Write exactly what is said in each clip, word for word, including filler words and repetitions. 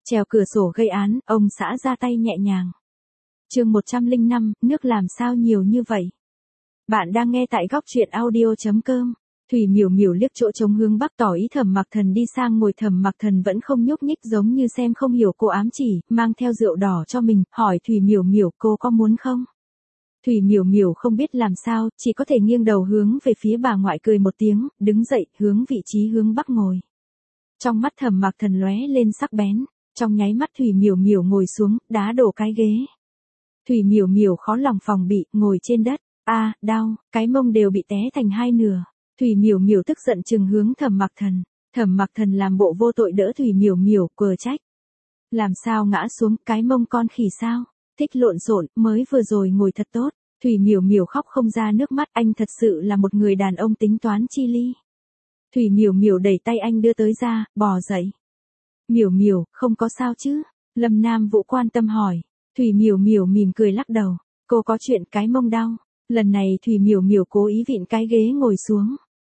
Trèo cửa sổ gây án, ông xã ra tay nhẹ nhàng. Chương một trăm lẻ năm, nước làm sao nhiều như vậy? Bạn đang nghe tại góc truyện audio chấm com. Thủy Miểu Miểu liếc chỗ trống hướng bắc tỏ ý Thẩm Mặc Thần đi sang ngồi. Thẩm Mặc Thần vẫn không nhúc nhích, giống như xem không hiểu cô ám chỉ, mang theo rượu đỏ cho mình, hỏi Thủy Miểu Miểu, cô có muốn không? Thủy Miểu Miểu không biết làm sao, chỉ có thể nghiêng đầu hướng về phía bà ngoại, cười một tiếng, đứng dậy, hướng vị trí hướng bắc ngồi. Trong mắt Thẩm Mặc Thần lóe lên sắc bén, trong nháy mắt Thủy Miểu Miểu ngồi xuống, đá đổ cái ghế. Thủy Miểu Miểu khó lòng phòng bị, ngồi trên đất, a, đau, cái mông đều bị té thành hai nửa. Thủy Miểu Miểu tức giận trừng hướng Thẩm Mặc Thần. Thẩm Mặc Thần làm bộ vô tội đỡ Thủy Miểu Miểu, quờ trách. Làm sao ngã xuống, cái mông con khỉ sao? Thích lộn xộn, mới vừa rồi ngồi thật tốt. Thủy Miểu Miểu khóc không ra nước mắt, anh thật sự là một người đàn ông tính toán chi ly. Thủy Miểu Miểu đẩy tay anh đưa tới ra, bò dậy. Miểu Miểu, không có sao chứ? Lâm Nam Vũ quan tâm hỏi. Thủy Miểu Miểu mỉm cười lắc đầu. Cô có chuyện cái mông đau. Lần này Thủy Miểu Miểu cố ý vịn cái ghế ngồi xuống.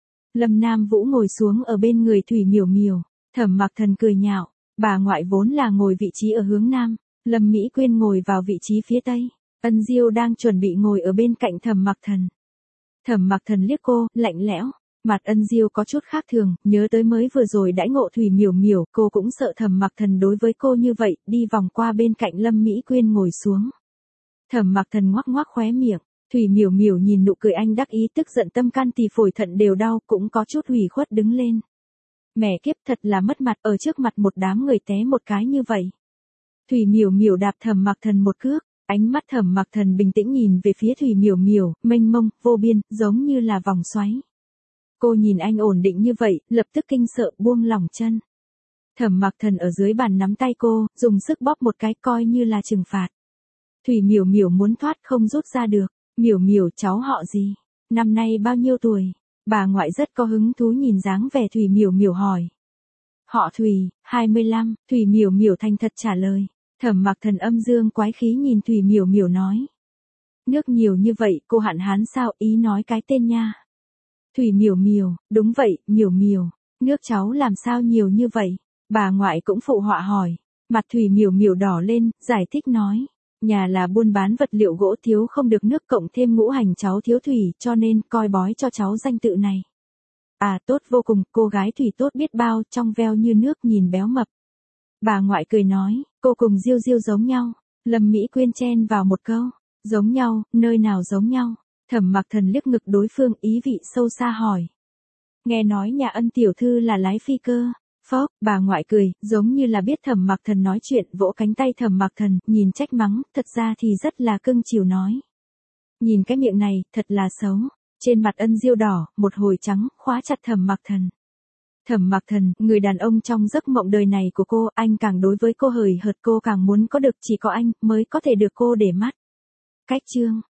Lâm Nam Vũ ngồi xuống ở bên người Thủy Miểu Miểu. Thẩm Mặc Thần cười nhạo. Bà ngoại vốn là ngồi vị trí ở hướng nam. Lâm Mỹ Quyên ngồi vào vị trí phía tây. Ân Diêu đang chuẩn bị ngồi ở bên cạnh Thẩm Mặc Thần. Thẩm Mặc Thần liếc cô, lạnh lẽo. Mặt Ân Diêu có chút khác thường, nhớ tới mới vừa rồi đãi ngộ Thủy Miểu Miểu, cô cũng sợ Thẩm Mặc Thần đối với cô như vậy, đi vòng qua bên cạnh Lâm Mỹ Quyên ngồi xuống. Thẩm Mặc Thần ngoắc ngoắc khóe miệng. Thủy Miểu Miểu nhìn nụ cười anh đắc ý, tức giận tâm can tỳ phổi thận đều đau, cũng có chút hủy khuất đứng lên. Mẹ kiếp, thật là mất mặt, ở trước mặt một đám người té một cái như vậy. Thủy Miểu Miểu đạp Thẩm Mặc Thần một cước, ánh mắt Thẩm Mặc Thần bình tĩnh nhìn về phía Thủy Miểu Miểu, mênh mông, vô biên, giống như là vòng xoáy. Cô nhìn anh ổn định như vậy, lập tức kinh sợ, buông lỏng chân. Thẩm Mặc Thần ở dưới bàn nắm tay cô, dùng sức bóp một cái, coi như là trừng phạt. Thủy Miểu Miểu muốn thoát không rút ra được. Miểu Miểu, cháu họ gì? Năm nay bao nhiêu tuổi? Bà ngoại rất có hứng thú nhìn dáng vẻ Thủy Miểu Miểu hỏi. Họ Thủy, hai mươi lăm, Thủy Miểu Miểu thành thật trả lời. Thẩm Mặc Thần âm dương quái khí nhìn Thủy Miểu Miểu nói. Nước nhiều như vậy, cô hạn hán sao, ý nói cái tên nha. Thủy Miểu Miểu, đúng vậy, Miểu Miểu, nước cháu làm sao nhiều như vậy? Bà ngoại cũng phụ họa hỏi. Mặt Thủy Miểu Miểu đỏ lên, giải thích nói. Nhà là buôn bán vật liệu gỗ, thiếu không được nước, cộng thêm ngũ hành cháu thiếu thủy, cho nên coi bói cho cháu danh tự này. À, tốt vô cùng, cô gái thủy tốt biết bao, trong veo như nước, nhìn béo mập. Bà ngoại cười nói, cô cùng Diêu Diêu giống nhau. Lâm Mỹ Quyên chen vào một câu, giống nhau, nơi nào giống nhau? Thẩm Mặc Thần liếc ngực đối phương, ý vị sâu xa hỏi. Nghe nói nhà Ân tiểu thư là lái phi cơ. Phốc, bà ngoại cười, giống như là biết Thẩm Mặc Thần nói chuyện, vỗ cánh tay Thẩm Mặc Thần, nhìn trách mắng, thật ra thì rất là cưng chiều nói. Nhìn cái miệng này, thật là xấu. Trên mặt Ân Diêu đỏ, một hồi trắng, khóa chặt Thẩm Mặc Thần. Thẩm Mặc Thần, người đàn ông trong giấc mộng đời này của cô, anh càng đối với cô hời hợt, cô càng muốn có được, chỉ có anh mới có thể được cô để mắt. Cách chương